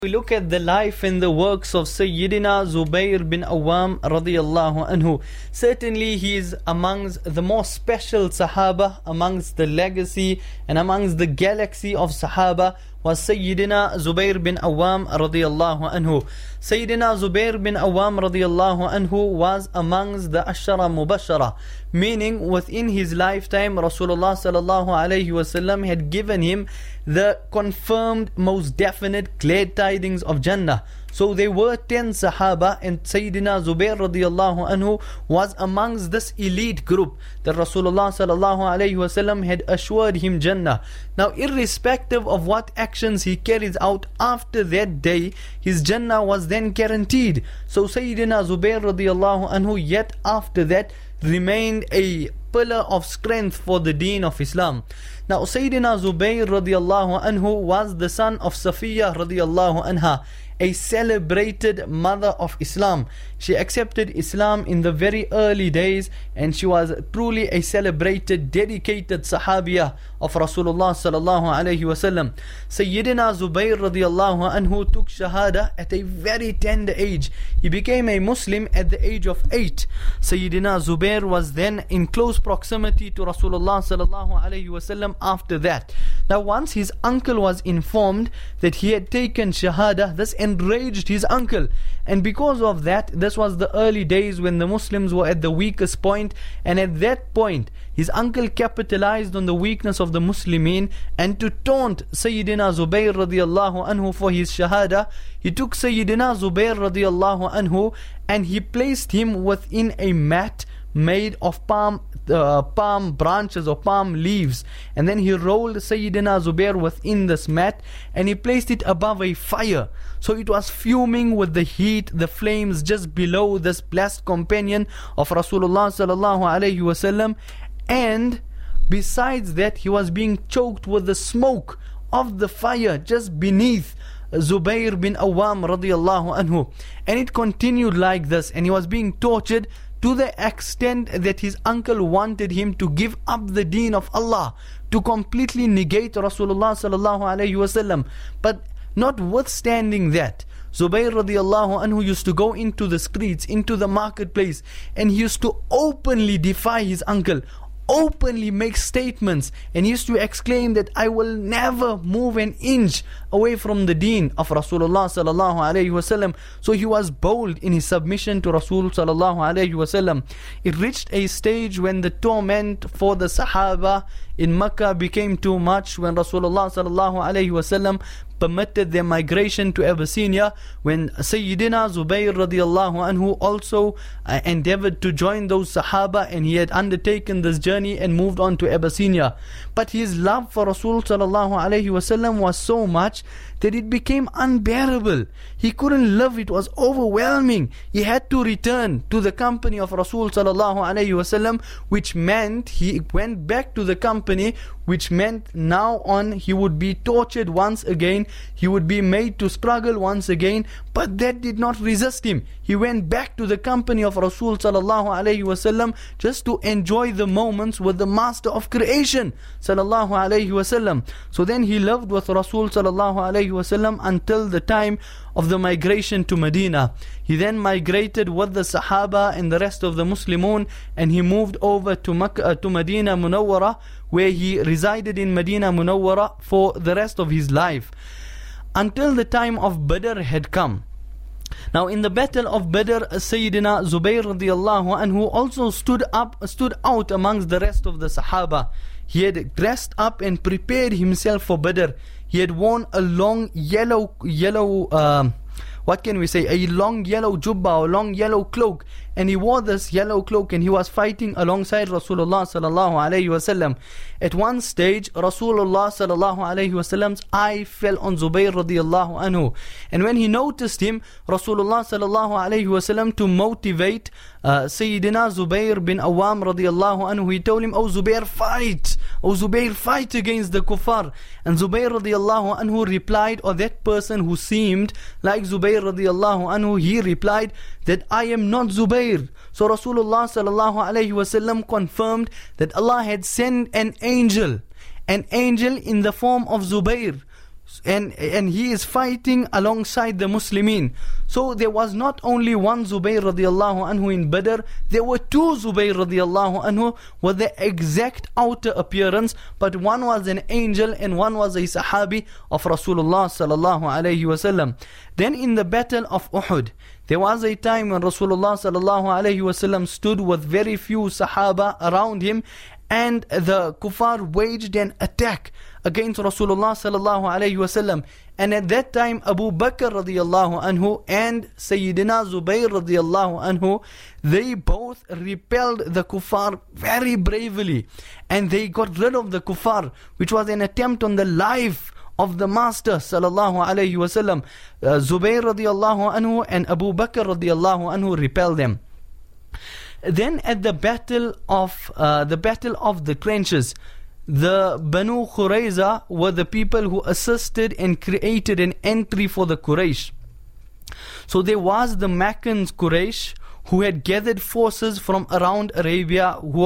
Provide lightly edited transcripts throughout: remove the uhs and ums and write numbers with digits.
We look at the life and the works of Sayyidina Zubair bin Awam radiyallahu anhu. Certainly he is amongst the most special Sahaba, amongst the legacy and amongst the galaxy of Sahaba was Sayyidina Zubair bin Awam radiyallahu anhu. Sayyidina Zubair bin Awam radiyallahu anhu was amongst the Ashara Mubashara, meaning within his lifetime Rasulullah sallallahu alayhi wasallam had given him the confirmed, most definite glad tidings of Jannah. So there were 10 Sahaba, and Sayyidina Zubair radiyallahu anhu was amongst this elite group that Rasulullah sallallahu alayhi wasallam had assured him Jannah. Now, irrespective of what actions he carries out after that day, his Jannah was then guaranteed. So Sayyidina Zubair radiyallahu anhu yet after that remained a pillar of strength for the deen of Islam. Now, Sayyidina Zubair radiyallahu anhu was the son of Safiya radiyallahu anha, a celebrated mother of Islam. She accepted Islam in the very early days, and she was truly a celebrated, dedicated Sahabiyah of Rasulullah sallallahu alayhi wasallam. Sayyidina Zubair radiyallahu anhu took Shahada at a very tender age. He became a Muslim at the age of 8. Sayyidina Zubair was then in close proximity to Rasulullah sallallahu alayhi wasallam after that. Now, once his uncle was informed that he had taken Shahada, this enraged his uncle, and because of that, this was the early days when the Muslims were at the weakest point, and at that point his uncle capitalized on the weakness of the Muslimin, and to taunt Sayyidina Zubair radiyallahu anhu for his Shahada, he took Sayyidina Zubair radiyallahu anhu and he placed him within a mat made of palm branches or palm leaves, and then he rolled Sayyidina Zubair within this mat and he placed it above a fire. So it was fuming with the heat, the flames just below this blessed companion of Rasulullah sallallahu alayhi wasallam, and besides that he was being choked with the smoke of the fire just beneath Zubair bin Awam radiyallahu anhu. And it continued like this, and he was being tortured to the extent that his uncle wanted him to give up the deen of Allah, to completely negate Rasulullah sallallahu alayhi wasallam. But notwithstanding that, Zubair radiyallahu anhu used to go into the streets, into the marketplace, and he used to openly defy his uncle, openly make statements, and he used to exclaim that I will never move an inch away from the deen of Rasulullah sallallahu alayhi wasallam. So he was bold in his submission to Rasul sallallahu alayhi wasallam. It reached a stage when the torment for the Sahaba in Makkah became too much, when Rasulullah sallallahu alayhi wasallam permitted their migration to Abyssinia, when Sayyidina Zubair radiyallahu anhu also endeavored to join those Sahaba, and he had undertaken this journey and moved on to Abyssinia. But his love for Rasul sallallahu alayhi wasallam was so much that it became unbearable. He couldn't live, it was overwhelming. He had to return to the company of Rasul sallallahu alayhi wasallam, which meant he went back to the company, which meant now on he would be tortured once again, he would be made to struggle once again. But that did not resist him. He went back to the company of Rasul sallallahu alayhi wasallam just to enjoy the moments with the master of creation sallallahu alayhi wasallam. So then he lived with Rasul sallallahu alayhi wasallam until the time of the migration to Medina. He then migrated with the Sahaba and the rest of the Muslimun, and he moved over to Makkah, to Medina Munawwara, where he resided in Medina Munawwara for the rest of his life, until the time of Badr had come. Now, in the battle of Badr, Sayyidina Zubair radiyallahu anhu also stood out amongst the rest of the Sahaba. He had dressed up and prepared himself for Badr. He had worn a long yellow a long yellow jubba or long yellow cloak, and he wore this yellow cloak and he was fighting alongside Rasulullah sallallahu alayhi wasallam. At one stage, Rasulullah sallallahu alayhi wasallam's eye fell on Zubair radiyallahu anhu, and when he noticed him, Rasulullah sallallahu alayhi wasallam, to motivate Sayyidina Zubair bin Awam radiyallahu anhu, he told him, "Oh Zubair, fight! Oh Zubair, fight against the kuffar." And Zubair radiyallahu anhu replied, or that person who seemed like Zubair radiyallahu anhu, he replied that I am not Zubair. So Rasulullah sallallahu alayhi wasallam confirmed that Allah had sent an angel in the form of Zubair. and he is fighting alongside the Muslimin. So there was not only one Zubayr radiallahu anhu in Badr, there were two Zubayr radiallahu anhu with the exact outer appearance, but one was an angel and one was a Sahabi of Rasulullah sallallahu alayhi wasallam. Then in the battle of Uhud, there was a time when Rasulullah sallallahu alayhi wasallam stood with very few Sahaba around him, and the kuffar waged an attack against Rasulullah sallallahu alayhi wasallam. And at that time, Abu Bakr radiallahu anhu and Sayyidina Zubayr radiallahu anhu, they both repelled the kuffar very bravely, and they got rid of the kuffar, which was an attempt on the life of the Master sallallahu alayhi wasallam. Zubayr radiallahu anhu and Abu Bakr radiallahu anhu repelled them. Then at the battle of the trenches, the Banu Khurayza were the people who assisted and created an entry for the Quraysh. So there was the Makkans Quraysh, who had gathered forces from around Arabia, who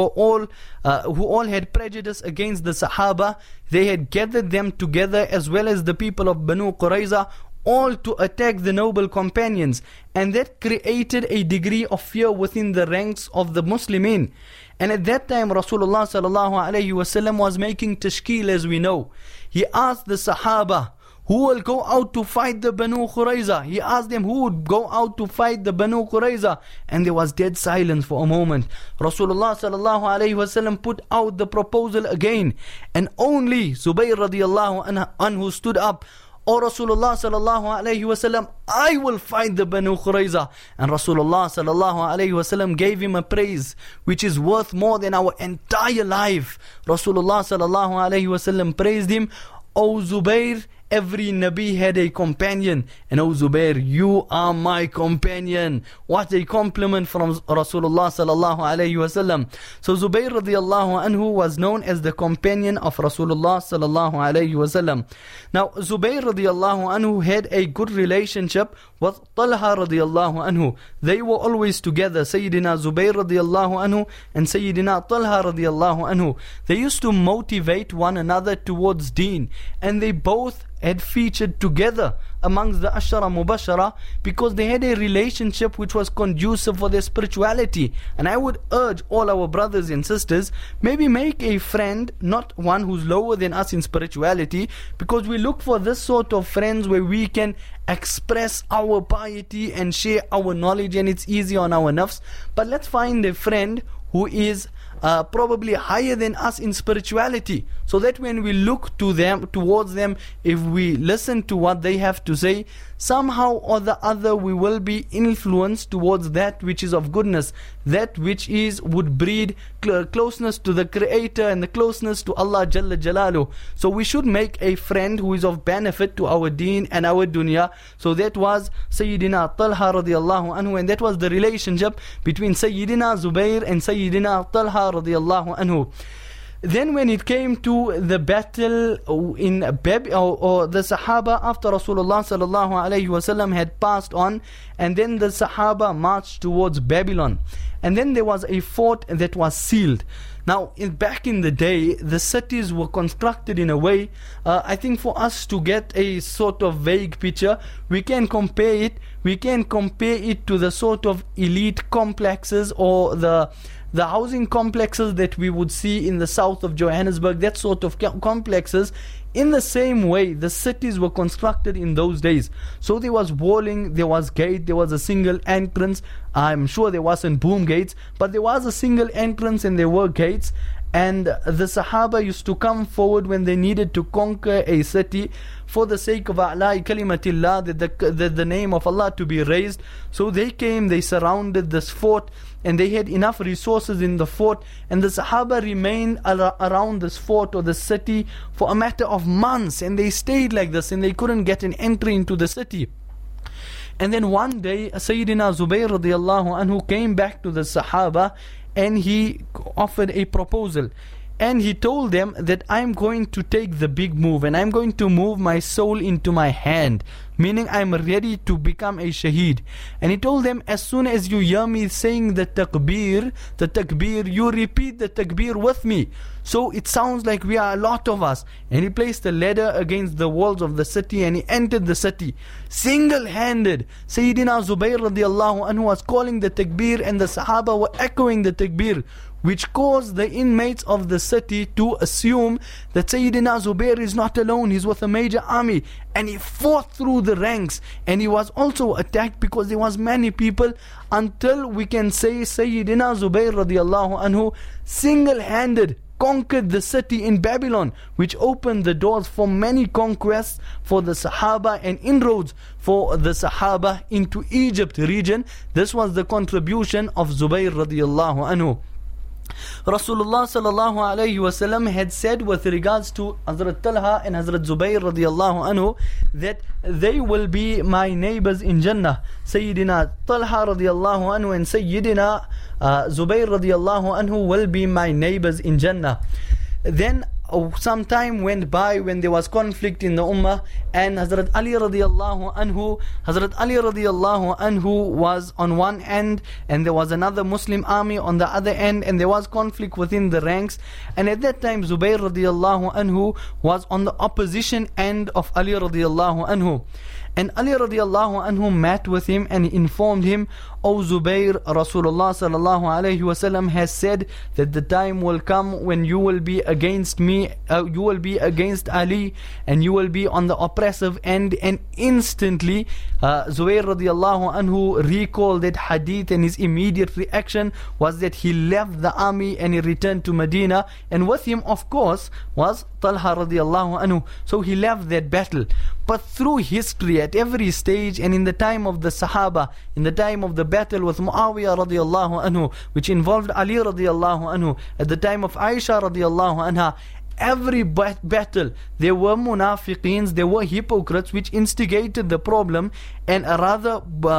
all had prejudice against the Sahaba. They had gathered them together, as well as the people of Banu Qurayza, all to attack the noble companions, and that created a degree of fear within the ranks of the Muslimin. And at that time, Rasulullah sallallahu alayhi wasallam was making tashkil, as we know. He asked the Sahaba, who will go out to fight the Banu Qurayza? He asked them who would go out to fight the Banu Qurayza, and there was dead silence for a moment. Rasulullah sallallahu alayhi wasallam put out the proposal again, and only Zubayr radiallahu anhu stood up. O Rasulullah sallallahu alayhi wasallam, I will fight the Banu Qurayza. And Rasulullah sallallahu alayhi wasallam gave him a praise which is worth more than our entire life. Rasulullah sallallahu alayhi wasallam praised him, O Zubayr, every Nabi had a companion, and O Zubayr, you are my companion. What a compliment from Rasulullah sallallahu alayhi wasallam. So Zubayr radiallahu anhu was known as the companion of Rasulullah sallallahu alayhi wasallam. Now Zubayr radiallahu anhu had a good relationship with Talha radiallahu anhu. They were always together, Sayyidina Zubayr radiallahu anhu and Sayyidina Talha radiallahu anhu. They used to motivate one another towards deen, and they both had featured together amongst the Ashara Mubashara because they had a relationship which was conducive for their spirituality. And I would urge all our brothers and sisters, maybe make a friend, not one who's lower than us in spirituality, because we look for this sort of friends where we can express our piety and share our knowledge, and it's easy on our nafs. But let's find a friend who is probably higher than us in spirituality, so that when we look towards them, if we listen to what they have to say, somehow or the other we will be influenced towards that which is of goodness, that which would breed closeness to the Creator and the closeness to Allah Jalla Jalaluh. So we should make a friend who is of benefit to our deen and our dunya. So that was Sayyidina Talha radiallahu anhu, and that was the relationship between Sayyidina Zubayr and Sayyidina Talha radiallahu anhu. Then when it came to the battle in or the Sahaba, after Rasulullah sallallahu alayhi wasallam had passed on, and then the Sahaba marched towards Babylon, and then there was a fort that was sealed. Now, back in the day, the cities were constructed in a way, I think for us to get a sort of vague picture, we can compare it to the sort of elite complexes or the housing complexes that we would see in the south of Johannesburg, that sort of complexes. In the same way, the cities were constructed in those days. So there was walling, there was gate, there was a single entrance. I'm sure there wasn't boom gates, but there was a single entrance and there were gates. And the Sahaba used to come forward when they needed to conquer a city for the sake of A'la'i Kalimatillah, the name of Allah to be raised. So they came, they surrounded this fort, and they had enough resources in the fort, and the Sahaba remained around this fort or the city for a matter of months, and they stayed like this, and they couldn't get an entry into the city. And then one day, Sayyidina Zubayr radiallahu anhu came back to the Sahaba, and he offered a proposal. And he told them that I'm going to take the big move, and I'm going to move my soul into my hand. meaning I'm ready to become a shaheed. And he told them, as soon as you hear me saying the takbir, you repeat the takbir with me. So it sounds like we are a lot of us. And he placed a ladder against the walls of the city and he entered the city. Single-handed, Sayyidina Zubayr radiallahu anhu was calling the takbir and the Sahaba were echoing the takbir, which caused the inmates of the city to assume that Sayyidina Zubayr is not alone, he's with a major army. And he fought through the ranks, and he was also attacked because there was many people, until we can say Sayyidina Zubayr radiallahu anhu single-handed conquered the city in Babylon, which opened the doors for many conquests for the Sahaba and inroads for the Sahaba into Egypt region. This was the contribution of Zubayr radiallahu anhu. Rasulullah sallallahu alayhi wasallam had said with regards to Hazrat Talha and Hazrat Zubayr radiallahu anhu that they will be my neighbors in Jannah. Sayyidina Talha radiallahu anhu and Sayyidina Zubayr radiallahu anhu will be my neighbors in Jannah. Then some time went by when there was conflict in the Ummah, and Hazrat Ali radiallahu anhu was on one end and there was another Muslim army on the other end, and there was conflict within the ranks. And at that time Zubayr radiallahu anhu was on the opposition end of Ali radiallahu anhu. And Ali radiallahu anhu met with him and informed him, O Zubayr, Rasulullah sallallahu alayhi wasallam has said that the time will come when you will be against me, you will be against Ali, and you will be on the oppressive end. And instantly Zubayr radiallahu anhu recalled that hadith, and his immediate reaction was that he left the army and he returned to Medina, and with him of course was Talha radiallahu anhu. So he left that battle. But through history, at every stage, and in the time of the Sahaba, in the time of the battle with Muawiyah radiallahu anhu, which involved Ali radiallahu anhu, at the time of Aisha radiallahu anha, every battle there were munafiqeens, there were hypocrites which instigated the problem, and rather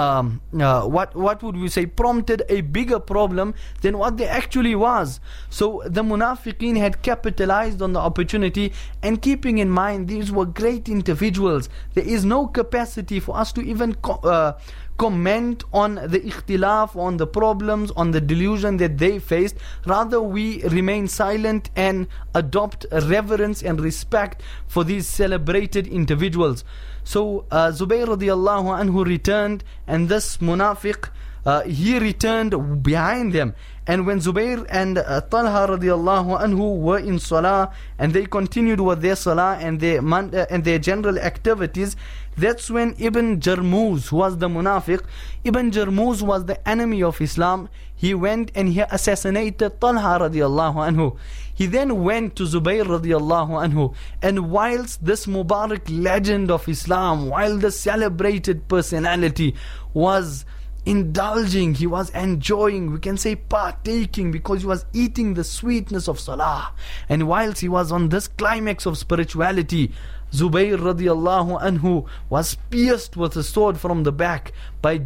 what would we say, prompted a bigger problem than what there actually was. So the munafiqeen had capitalized on the opportunity, and keeping in mind these were great individuals, there is no capacity for us to even comment on the ikhtilaf, on the problems, on the delusion that they faced. Rather we remain silent and adopt reverence and respect for these celebrated individuals. So Zubayr radiallahu anhu returned, and this munafiq, he returned behind them. And when Zubayr and Talha radiallahu anhu were in salah, and they continued with their salah and their general activities, that's when Ibn Jarmuz, who was the munafiq, Ibn Jarmuz was the enemy of Islam, he went and he assassinated Talha radiallahu anhu. He then went to Zubayr radiallahu anhu, and whilst this Mubarak legend of Islam, while the celebrated personality was indulging, he was enjoying, we can say partaking, because he was eating the sweetness of salah, and whilst he was on this climax of spirituality, Zubayr radiallahu anhu was pierced with a sword from the back by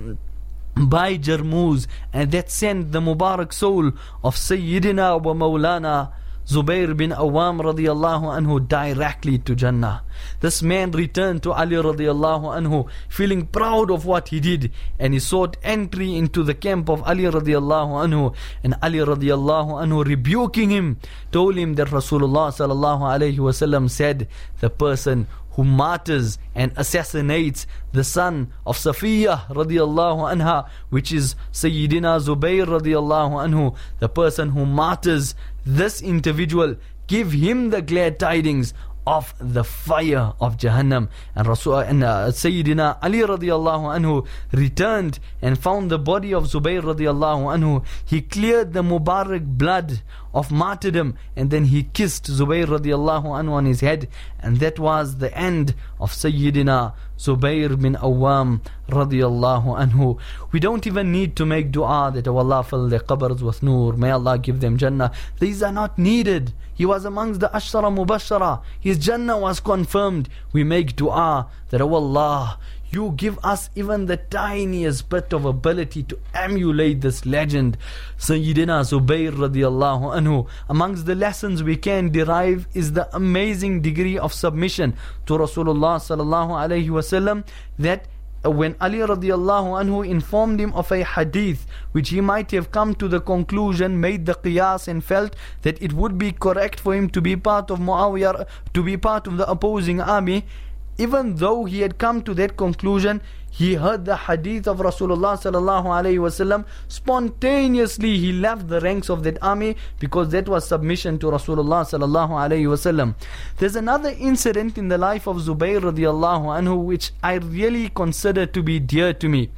Jarmuz, and that sent the Mubarak soul of Sayyidina wa Mawlana Zubayr bin Awam radiallahu anhu directly to Jannah. This man returned to Ali radiallahu anhu feeling proud of what he did, and he sought entry into the camp of Ali radiallahu anhu, and Ali radiallahu anhu, rebuking him, told him that Rasulullah sallallahu alayhi wasallam said, the person who martyrs and assassinates the son of Safiyyah radiallahu anha, which is Sayyidina Zubayr radiallahu anhu, the person who martyrs this individual, give him the glad tidings of the fire of Jahannam. And Sayyidina Ali radiallahu anhu returned and found the body of Zubayr radiallahu anhu. He cleared the Mubarak blood of martyrdom, and then he kissed Zubayr radiallahu anhu on his head, and that was the end of Sayyidina Zubayr bin Awam radiallahu anhu. We don't even need to make dua that, oh Allah, fill their qabrs with noor, may Allah give them Jannah. These are not needed. He was amongst the Ashara Mubashara, his Jannah was confirmed. We make dua that, oh Allah, you give us even the tiniest bit of ability to emulate this legend, Sayyidina Zubayr radiallahu anhu. Amongst the lessons we can derive is the amazing degree of submission to Rasulullah sallallahu alayhi wasallam, that when Ali radiallahu anhu informed him of a hadith which he might have come to the conclusion, made the qiyas, and felt that it would be correct for him to be part of Muawiyah, to be part of the opposing army, even though he had come to that conclusion, he heard the hadith of Rasulullah sallallahu alaihi wasallam, spontaneously he left the ranks of that army, because that was submission to Rasulullah sallallahu alaihi wasallam. There's another incident in the life of Zubayr radiallahu anhu which I really consider to be dear to me.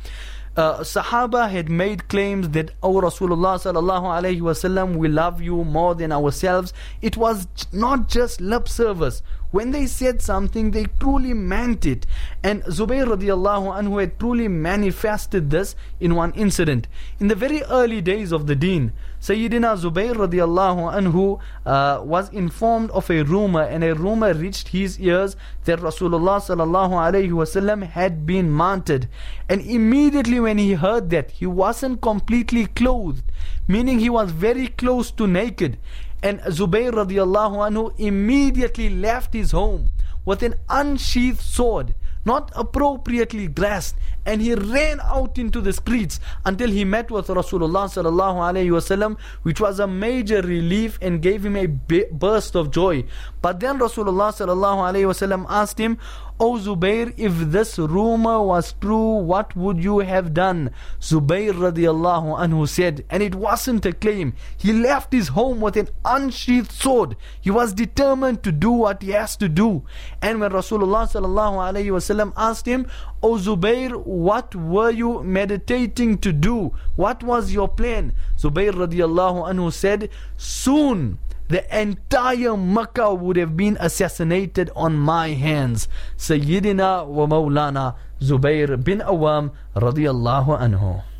Sahaba had made claims that, "Oh Rasulullah sallallahu alaihi wasallam, we love you more than ourselves." It was not just lip service. When they said something, they truly meant it. And Zubayr radiallahu anhu had truly manifested this in one incident. In the very early days of the deen, Sayyidina Zubayr radiallahu anhu was informed of a rumor, and a rumor reached his ears that Rasulullah sallallahu alaihi wasallam had been mounted. And immediately when he heard that, he wasn't completely clothed, meaning he was very close to naked. And Zubayr radiallahu anhu immediately left his home with an unsheathed sword, not appropriately dressed, and he ran out into the streets until he met with Rasulullah sallallahu alaihi wasallam, which was a major relief and gave him a burst of joy. But then Rasulullah sallallahu alaihi wasallam asked him, "O Zubayr, if this rumor was true, what would you have done?" Zubayr radiallahu anhu said, and it wasn't a claim, he left his home with an unsheathed sword. He was determined to do what he has to do. And when Rasulullah sallallahu alaihi wasallam asked him, "O Zubayr, what were you meditating to do? What was your plan?" Zubayr radiallahu anhu said, "Soon the entire Makkah would have been assassinated on my hands." Sayyidina wa Mawlana Zubayr bin Awam radiallahu anhu.